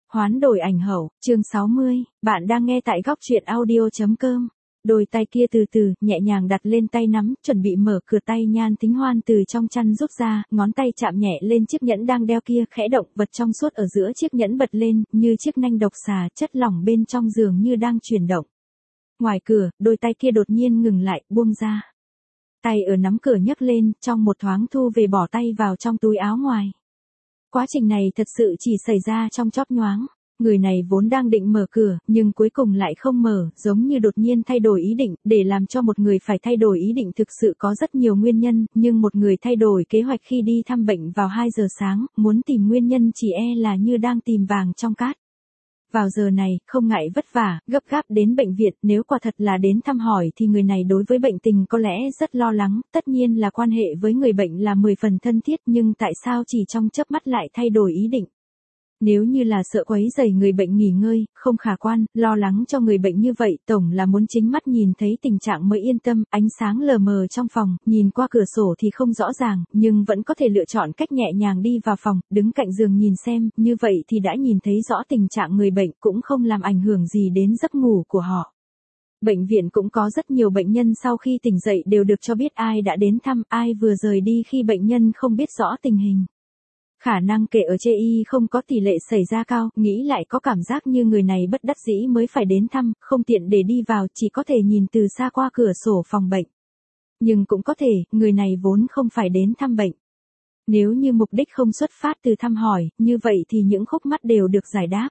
Hoán đổi ảnh hậu, chương 60, bạn đang nghe tại góc truyện audio.com. Đôi tay kia từ từ, nhẹ nhàng đặt lên tay nắm, chuẩn bị mở cửa tay Nhan Thính Hoan từ trong chăn rút ra, ngón tay chạm nhẹ lên chiếc nhẫn đang đeo kia, khẽ động, vật trong suốt ở giữa chiếc nhẫn bật lên, như chiếc nanh độc xà, chất lỏng bên trong dường như đang chuyển động. Ngoài cửa, đôi tay kia đột nhiên ngừng lại, buông ra. Tay ở nắm cửa nhấc lên, trong một thoáng thu về bỏ tay vào trong túi áo ngoài. Quá trình này thật sự chỉ xảy ra trong chóp nhoáng. Người này vốn đang định mở cửa, nhưng cuối cùng lại không mở, giống như đột nhiên thay đổi ý định. Để làm cho một người phải thay đổi ý định thực sự có rất nhiều nguyên nhân, nhưng một người thay đổi kế hoạch khi đi thăm bệnh vào 2 giờ sáng, muốn tìm nguyên nhân chỉ là như đang tìm vàng trong cát. Vào giờ này, không ngại vất vả, gấp gáp đến bệnh viện, nếu quả thật là đến thăm hỏi thì người này đối với bệnh tình có lẽ rất lo lắng, tất nhiên là quan hệ với người bệnh là 10 phần thân thiết, nhưng tại sao chỉ trong chớp mắt lại thay đổi ý định? Nếu như là sợ quấy rầy người bệnh nghỉ ngơi, không khả quan, lo lắng cho người bệnh như vậy, tổng là muốn chính mắt nhìn thấy tình trạng mới yên tâm, ánh sáng lờ mờ trong phòng, nhìn qua cửa sổ thì không rõ ràng, nhưng vẫn có thể lựa chọn cách nhẹ nhàng đi vào phòng, đứng cạnh giường nhìn xem, như vậy thì đã nhìn thấy rõ tình trạng người bệnh, cũng không làm ảnh hưởng gì đến giấc ngủ của họ. Bệnh viện cũng có rất nhiều bệnh nhân sau khi tỉnh dậy đều được cho biết ai đã đến thăm, ai vừa rời đi khi bệnh nhân không biết rõ tình hình. Khả năng kể ở chê y không có tỷ lệ xảy ra cao, nghĩ lại có cảm giác như người này bất đắc dĩ mới phải đến thăm, không tiện để đi vào, chỉ có thể nhìn từ xa qua cửa sổ phòng bệnh. Nhưng cũng có thể, người này vốn không phải đến thăm bệnh. Nếu như mục đích không xuất phát từ thăm hỏi, như vậy thì những khúc mắc đều được giải đáp.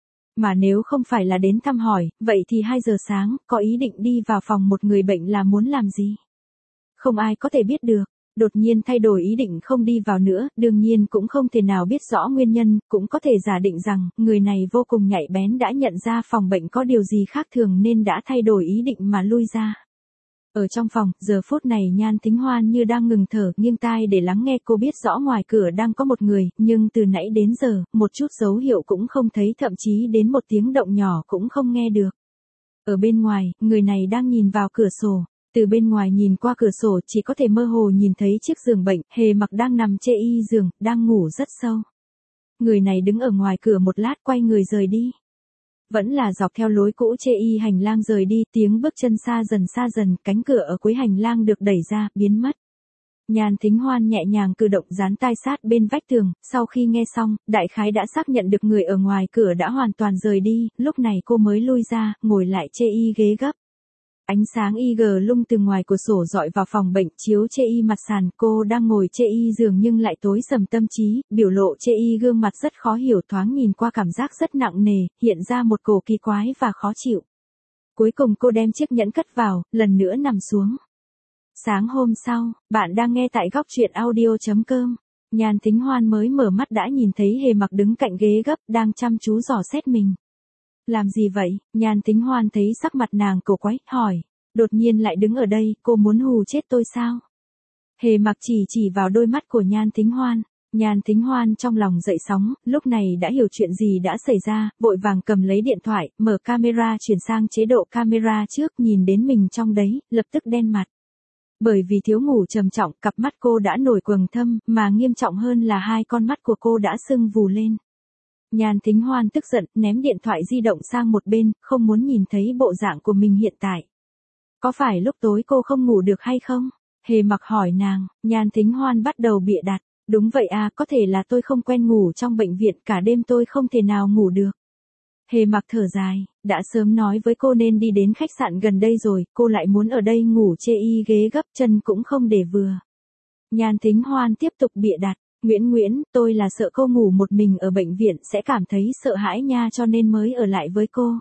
Mà nếu không phải là đến thăm hỏi, vậy thì 2 giờ sáng, có ý định đi vào phòng một người bệnh là muốn làm gì? Không ai có thể biết được. Đột nhiên thay đổi ý định không đi vào nữa, đương nhiên cũng không thể nào biết rõ nguyên nhân, cũng có thể giả định rằng, người này vô cùng nhạy bén đã nhận ra phòng bệnh có điều gì khác thường nên đã thay đổi ý định mà lui ra. Ở trong phòng, giờ phút này Nhan Thính Hoan như đang ngừng thở, nghiêng tai để lắng nghe. Cô biết rõ ngoài cửa đang có một người, nhưng từ nãy đến giờ, một chút dấu hiệu cũng không thấy, thậm chí đến một tiếng động nhỏ cũng không nghe được. Ở bên ngoài, người này đang nhìn vào cửa sổ. Từ bên ngoài nhìn qua cửa sổ chỉ có thể mơ hồ nhìn thấy chiếc giường bệnh, Hề Mặc đang nằm chê y giường, đang ngủ rất sâu. Người này đứng ở ngoài cửa một lát quay người rời đi. Vẫn là dọc theo lối cũ chê y hành lang rời đi, tiếng bước chân xa dần, cánh cửa ở cuối hành lang được đẩy ra, biến mất. Nhan Thính Hoan nhẹ nhàng cử động dán tai sát bên vách tường, sau khi nghe xong, đại khái đã xác nhận được người ở ngoài cửa đã hoàn toàn rời đi, lúc này cô mới lui ra, ngồi lại chê y ghế gấp. Ánh sáng IG lung từ ngoài cửa sổ dọi vào phòng bệnh, chiếu chê y mặt sàn, cô đang ngồi chê y giường nhưng lại tối sầm tâm trí, biểu lộ chê y gương mặt rất khó hiểu, thoáng nhìn qua cảm giác rất nặng nề, hiện ra một cổ kỳ quái và khó chịu. Cuối cùng cô đem chiếc nhẫn cất vào, lần nữa nằm xuống. Sáng hôm sau, bạn đang nghe tại góc truyện audio.com. Nhan Thính Hoan mới mở mắt đã nhìn thấy Hề Mặc đứng cạnh ghế gấp, đang chăm chú dò xét mình. Làm gì vậy? Nhan Thính Hoan thấy sắc mặt nàng cổ quái, hỏi. Đột nhiên lại đứng ở đây, cô muốn hù chết tôi sao? Hề Mặc chỉ vào đôi mắt của Nhan Thính Hoan. Nhan Thính Hoan trong lòng dậy sóng, lúc này đã hiểu chuyện gì đã xảy ra, vội vàng cầm lấy điện thoại, mở camera chuyển sang chế độ camera trước, nhìn đến mình trong đấy, lập tức đen mặt. Bởi vì thiếu ngủ trầm trọng, cặp mắt cô đã nổi quầng thâm, mà nghiêm trọng hơn là 2 con mắt của cô đã sưng vù lên. Nhan Thính Hoan tức giận, ném điện thoại di động sang một bên, không muốn nhìn thấy bộ dạng của mình hiện tại. Có phải lúc tối cô không ngủ được hay không? Hề Mặc hỏi nàng. Nhan Thính Hoan bắt đầu bịa đặt. Đúng vậy à, có thể là tôi không quen ngủ trong bệnh viện, cả đêm tôi không thể nào ngủ được. Hề Mặc thở dài, đã sớm nói với cô nên đi đến khách sạn gần đây rồi, cô lại muốn ở đây ngủ chê y ghế gấp, chân cũng không để vừa. Nhan Thính Hoan tiếp tục bịa đặt. Nguyễn, tôi là sợ cô ngủ một mình ở bệnh viện sẽ cảm thấy sợ hãi nha, cho nên mới ở lại với cô.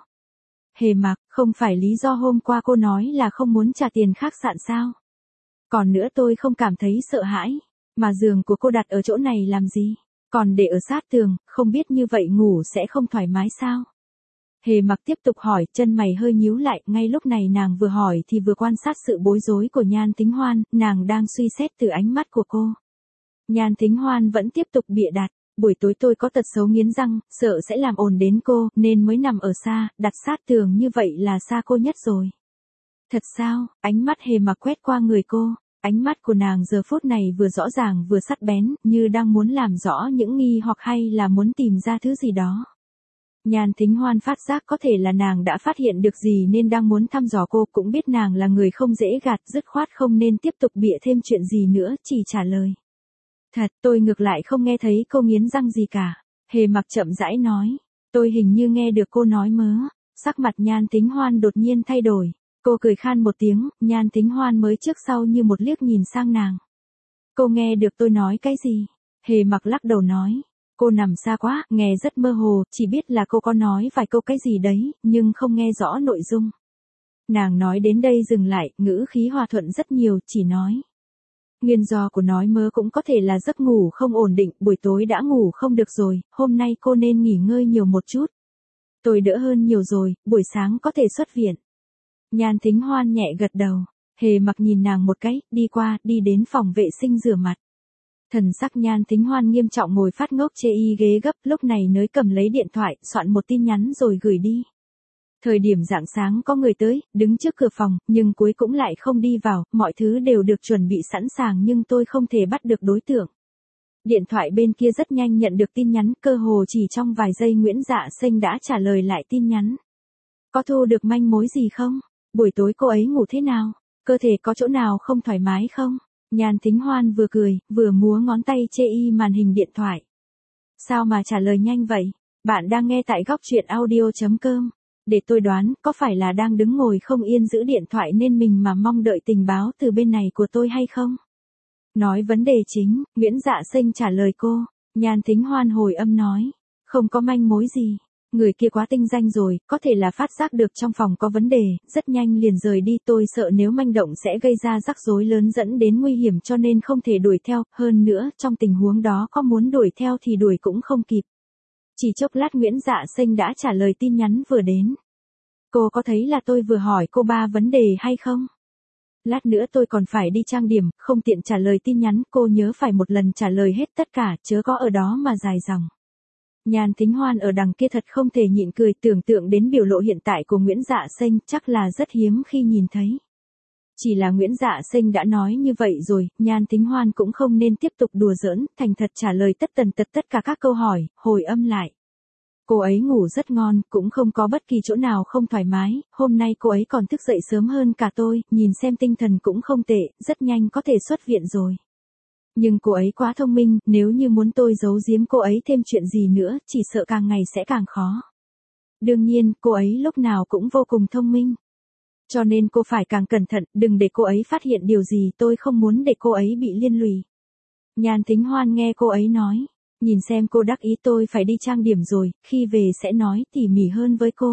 Hề Mặc, không phải lý do hôm qua cô nói là không muốn trả tiền khách sạn sao? Còn nữa tôi không cảm thấy sợ hãi, mà giường của cô đặt ở chỗ này làm gì? Còn để ở sát tường, không biết như vậy ngủ sẽ không thoải mái sao? Hề Mặc tiếp tục hỏi, chân mày hơi nhíu lại, ngay lúc này nàng vừa hỏi thì vừa quan sát sự bối rối của Nhan Thính Hoan, nàng đang suy xét từ ánh mắt của cô. Nhan Thính Hoan vẫn tiếp tục bịa đặt, buổi tối tôi có tật xấu nghiến răng, sợ sẽ làm ồn đến cô, nên mới nằm ở xa, đặt sát tường như vậy là xa cô nhất rồi. Thật sao? Ánh mắt Hề Mặc quét qua người cô, ánh mắt của nàng giờ phút này vừa rõ ràng vừa sắc bén, như đang muốn làm rõ những nghi hoặc hay là muốn tìm ra thứ gì đó. Nhan Thính Hoan phát giác có thể là nàng đã phát hiện được gì nên đang muốn thăm dò cô, cũng biết nàng là người không dễ gạt, dứt khoát không nên tiếp tục bịa thêm chuyện gì nữa, chỉ trả lời. Thật, tôi ngược lại không nghe thấy cô nghiến răng gì cả. Hề Mặc chậm rãi nói. Tôi hình như nghe được cô nói mớ. Sắc mặt Nhan Thính Hoan đột nhiên thay đổi. Cô cười khan một tiếng, Nhan Thính Hoan mới trước sau như một liếc nhìn sang nàng. Cô nghe được tôi nói cái gì? Hề Mặc lắc đầu nói. Cô nằm xa quá, nghe rất mơ hồ, chỉ biết là cô có nói vài câu cái gì đấy, nhưng không nghe rõ nội dung. Nàng nói đến đây dừng lại, ngữ khí hòa thuận rất nhiều, chỉ nói. Nguyên do của nói mơ cũng có thể là giấc ngủ không ổn định, buổi tối đã ngủ không được rồi, hôm nay cô nên nghỉ ngơi nhiều một chút. Tôi đỡ hơn nhiều rồi, buổi sáng có thể xuất viện. Nhan Thính Hoan nhẹ gật đầu. Hề Mặc nhìn nàng một cái, đi qua, đi đến phòng vệ sinh rửa mặt. Thần sắc Nhan Thính Hoan nghiêm trọng ngồi phát ngốc chê y ghế gấp, lúc này nới cầm lấy điện thoại, soạn một tin nhắn rồi gửi đi. Thời điểm rạng sáng có người tới, đứng trước cửa phòng, nhưng cuối cũng lại không đi vào, mọi thứ đều được chuẩn bị sẵn sàng nhưng tôi không thể bắt được đối tượng. Điện thoại bên kia rất nhanh nhận được tin nhắn, cơ hồ chỉ trong vài giây Nguyễn Dạ Xanh đã trả lời lại tin nhắn. Có thu được manh mối gì không? Buổi tối cô ấy ngủ thế nào? Cơ thể có chỗ nào không thoải mái không? Nhan Thính Hoan vừa cười, vừa múa ngón tay chê y màn hình điện thoại. Sao mà trả lời nhanh vậy? Bạn đang nghe tại góc truyện audio.com. Để tôi đoán, có phải là đang đứng ngồi không yên giữ điện thoại nên mình mà mong đợi tình báo từ bên này của tôi hay không? Nói vấn đề chính, Nguyễn Dạ Xanh trả lời cô. Nhan Thính Hoan hồi âm nói. Không có manh mối gì. Người kia quá tinh danh rồi, có thể là phát giác được trong phòng có vấn đề, rất nhanh liền rời đi. Tôi sợ nếu manh động sẽ gây ra rắc rối lớn dẫn đến nguy hiểm cho nên không thể đuổi theo, hơn nữa trong tình huống đó có muốn đuổi theo thì đuổi cũng không kịp. Chỉ chốc lát Nguyễn Dạ Xanh đã trả lời tin nhắn vừa đến. Cô có thấy là tôi vừa hỏi cô 3 vấn đề hay không? Lát nữa tôi còn phải đi trang điểm, không tiện trả lời tin nhắn, cô nhớ phải một lần trả lời hết tất cả, chớ có ở đó mà dài dòng. Nhan Thính Hoan ở đằng kia thật không thể nhịn cười, tưởng tượng đến biểu lộ hiện tại của Nguyễn Dạ Xanh, chắc là rất hiếm khi nhìn thấy. Chỉ là Nguyễn Dạ Xanh đã nói như vậy rồi, Nhan Thính Hoan cũng không nên tiếp tục đùa giỡn, thành thật trả lời tất tần tật tất cả các câu hỏi, hồi âm lại. Cô ấy ngủ rất ngon, cũng không có bất kỳ chỗ nào không thoải mái, hôm nay cô ấy còn thức dậy sớm hơn cả tôi, nhìn xem tinh thần cũng không tệ, rất nhanh có thể xuất viện rồi. Nhưng cô ấy quá thông minh, nếu như muốn tôi giấu giếm cô ấy thêm chuyện gì nữa, chỉ sợ càng ngày sẽ càng khó. Đương nhiên, cô ấy lúc nào cũng vô cùng thông minh. Cho nên cô phải càng cẩn thận, đừng để cô ấy phát hiện điều gì, tôi không muốn để cô ấy bị liên lụy. Nhan Thính Hoan nghe cô ấy nói, nhìn xem cô đắc ý, tôi phải đi trang điểm rồi, khi về sẽ nói tỉ mỉ hơn với cô.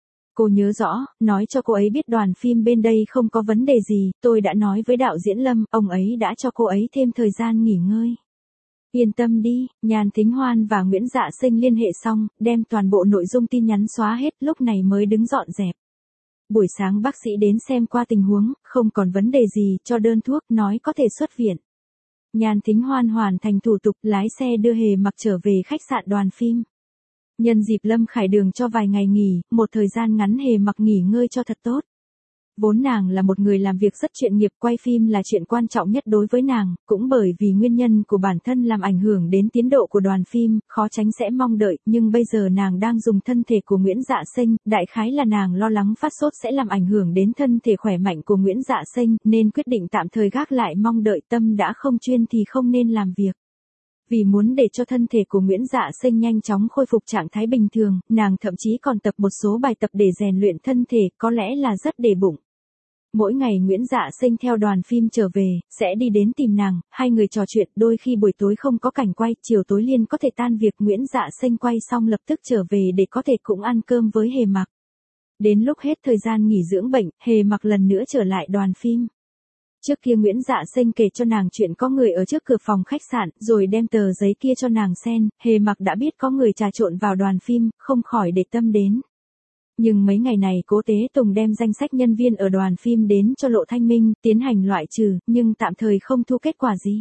Cô nhớ rõ, nói cho cô ấy biết đoàn phim bên đây không có vấn đề gì, tôi đã nói với đạo diễn Lâm, ông ấy đã cho cô ấy thêm thời gian nghỉ ngơi. Yên tâm đi, Nhan Thính Hoan và Nguyễn Dạ Xanh liên hệ xong, đem toàn bộ nội dung tin nhắn xóa hết, lúc này mới đứng dọn dẹp. Buổi sáng bác sĩ đến xem qua tình huống, không còn vấn đề gì, cho đơn thuốc, nói có thể xuất viện. Nhan Thính Hoan hoàn thành thủ tục, lái xe đưa Hề Mặc trở về khách sạn đoàn phim. Nhân dịp Lâm Khải Đường cho vài ngày nghỉ, một thời gian ngắn Hề Mặc nghỉ ngơi cho thật tốt. Vốn nàng là một người làm việc rất chuyên nghiệp, quay phim là chuyện quan trọng nhất đối với nàng, cũng bởi vì nguyên nhân của bản thân làm ảnh hưởng đến tiến độ của đoàn phim, khó tránh sẽ mong đợi, nhưng bây giờ nàng đang dùng thân thể của Nguyễn Dạ Xanh, đại khái là nàng lo lắng phát sốt sẽ làm ảnh hưởng đến thân thể khỏe mạnh của Nguyễn Dạ Xanh, nên quyết định tạm thời gác lại mong đợi, tâm đã không chuyên thì không nên làm việc. Vì muốn để cho thân thể của Nguyễn Dạ Xanh nhanh chóng khôi phục trạng thái bình thường, nàng thậm chí còn tập một số bài tập để rèn luyện thân thể, có lẽ là rất để bụng. Mỗi ngày Nguyễn Dạ Xanh theo đoàn phim trở về, sẽ đi đến tìm nàng, hai người trò chuyện, đôi khi buổi tối không có cảnh quay, chiều tối liền có thể tan việc, Nguyễn Dạ Xanh quay xong lập tức trở về để có thể cũng ăn cơm với Hề Mặc. Đến lúc hết thời gian nghỉ dưỡng bệnh, Hề Mặc lần nữa trở lại đoàn phim. Trước kia Nguyễn Dạ Xanh kể cho nàng chuyện có người ở trước cửa phòng khách sạn, rồi đem tờ giấy kia cho nàng xem, Hề Mặc đã biết có người trà trộn vào đoàn phim, không khỏi để tâm đến. Nhưng mấy ngày này Cố Tế Tùng đem danh sách nhân viên ở đoàn phim đến cho Lộ Thanh Minh, tiến hành loại trừ, nhưng tạm thời không thu kết quả gì.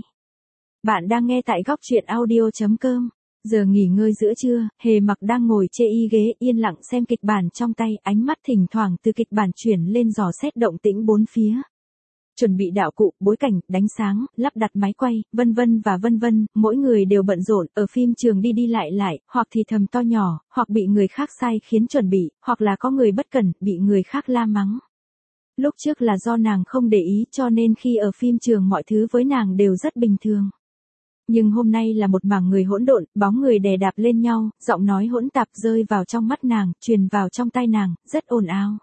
Bạn đang nghe tại góc truyện audio.com. Giờ nghỉ ngơi giữa trưa, Hề Mặc đang ngồi chê y ghế yên lặng xem kịch bản trong tay, ánh mắt thỉnh thoảng từ kịch bản chuyển lên dò xét động tĩnh bốn phía. chuẩn bị đạo cụ, bối cảnh, đánh sáng, lắp đặt máy quay, vân vân và vân vân, mỗi người đều bận rộn, ở phim trường đi đi lại, hoặc thì thầm to nhỏ, hoặc bị người khác sai khiến chuẩn bị, hoặc là có người bất cẩn, bị người khác la mắng. Lúc trước là do nàng không để ý cho nên khi ở phim trường mọi thứ với nàng đều rất bình thường. Nhưng hôm nay là một mảng người hỗn độn, bóng người đè đạp lên nhau, giọng nói hỗn tạp rơi vào trong mắt nàng, truyền vào trong tai nàng, rất ồn ào.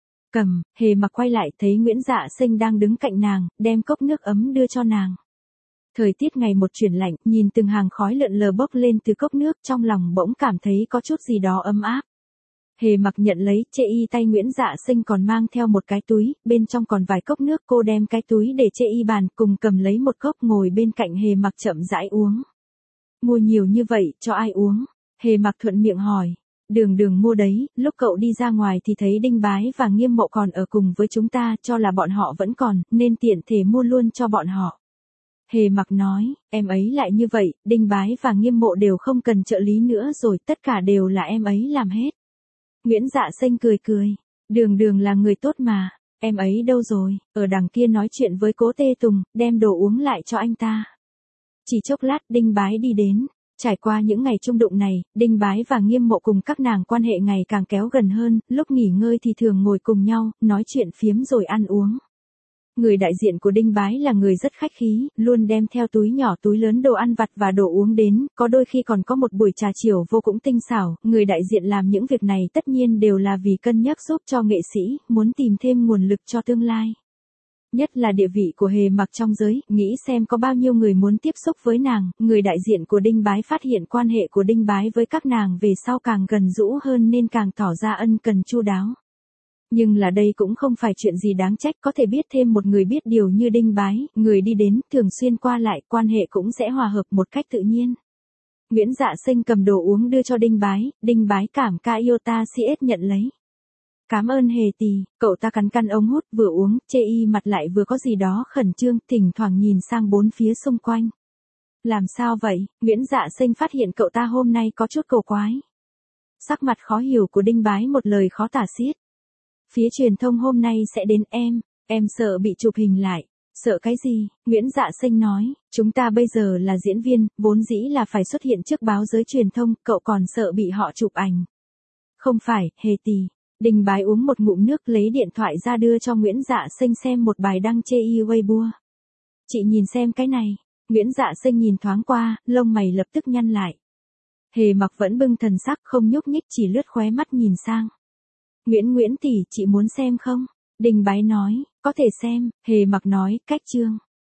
Hề Mặc quay lại thấy Nguyễn Dạ Sinh đang đứng cạnh nàng, đem cốc nước ấm đưa cho nàng. Thời tiết ngày một chuyển lạnh, nhìn từng hàng khói lượn lờ bốc lên từ cốc nước, trong lòng bỗng cảm thấy có chút gì đó ấm áp. Hề Mặc nhận lấy, chê y tay Nguyễn Dạ Sinh còn mang theo một cái túi, bên trong còn vài cốc nước, cô đem cái túi để chê y bàn, cùng cầm lấy một cốc ngồi bên cạnh Hề Mặc chậm rãi uống. Mua nhiều như vậy, cho ai uống? Hề Mặc thuận miệng hỏi. Đường mua đấy, lúc cậu đi ra ngoài thì thấy Đinh Bái và Nghiêm Mộ còn ở cùng với chúng ta, cho là bọn họ vẫn còn, nên tiện thể mua luôn cho bọn họ. Hề Mặc nói, em ấy lại như vậy, Đinh Bái và Nghiêm Mộ đều không cần trợ lý nữa rồi, tất cả đều là em ấy làm hết. Nguyễn Dạ Sinh cười. Đường là người tốt mà, em ấy đâu rồi, ở đằng kia nói chuyện với Cố Tê Tùng, đem đồ uống lại cho anh ta. Chỉ chốc lát Đinh Bái đi đến. Trải qua những ngày chung đụng này, Đinh Bái và Nghiêm Mộ cùng các nàng quan hệ ngày càng kéo gần hơn, lúc nghỉ ngơi thì thường ngồi cùng nhau, nói chuyện phiếm rồi ăn uống. Người đại diện của Đinh Bái là người rất khách khí, luôn đem theo túi nhỏ túi lớn đồ ăn vặt và đồ uống đến, có đôi khi còn có một buổi trà chiều vô cùng tinh xảo, người đại diện làm những việc này tất nhiên đều là vì cân nhắc giúp cho nghệ sĩ, muốn tìm thêm nguồn lực cho tương lai. Nhất là địa vị của Hề Mặc trong giới, nghĩ xem có bao nhiêu người muốn tiếp xúc với nàng, người đại diện của Đinh Bái phát hiện quan hệ của Đinh Bái với các nàng về sau càng gần gũi hơn nên càng tỏ ra ân cần chu đáo. Nhưng là đây cũng không phải chuyện gì đáng trách, có thể biết thêm một người biết điều như Đinh Bái, người đi đến, thường xuyên qua lại, quan hệ cũng sẽ hòa hợp một cách tự nhiên. Nguyễn Dạ Sinh cầm đồ uống đưa cho Đinh Bái cảm ca iota CS nhận lấy. Cảm ơn Hề tỷ, cậu ta cắn ống hút vừa uống, chê y mặt lại vừa có gì đó khẩn trương, thỉnh thoảng nhìn sang bốn phía xung quanh. Làm sao vậy? Nguyễn Dạ Sinh phát hiện cậu ta hôm nay có chút cầu quái. Sắc mặt khó hiểu của Đinh Bái một lời khó tả xiết. Phía truyền thông hôm nay sẽ đến em sợ bị chụp hình lại. Sợ cái gì? Nguyễn Dạ Sinh nói, chúng ta bây giờ là diễn viên, vốn dĩ là phải xuất hiện trước báo giới truyền thông, cậu còn sợ bị họ chụp ảnh. Không phải, Hề tỷ. Đinh Bái uống một ngụm nước lấy điện thoại ra đưa cho Nguyễn Dạ Sinh xem một bài đăng chê y Weibo. Chị nhìn xem cái này. Nguyễn Dạ Sinh nhìn thoáng qua, lông mày lập tức nhăn lại. Hề Mặc vẫn bưng thần sắc không nhúc nhích, chỉ lướt khóe mắt nhìn sang. Nguyễn tỷ, chị muốn xem không? Đinh Bái nói, có thể xem. Hề Mặc nói, cách chương.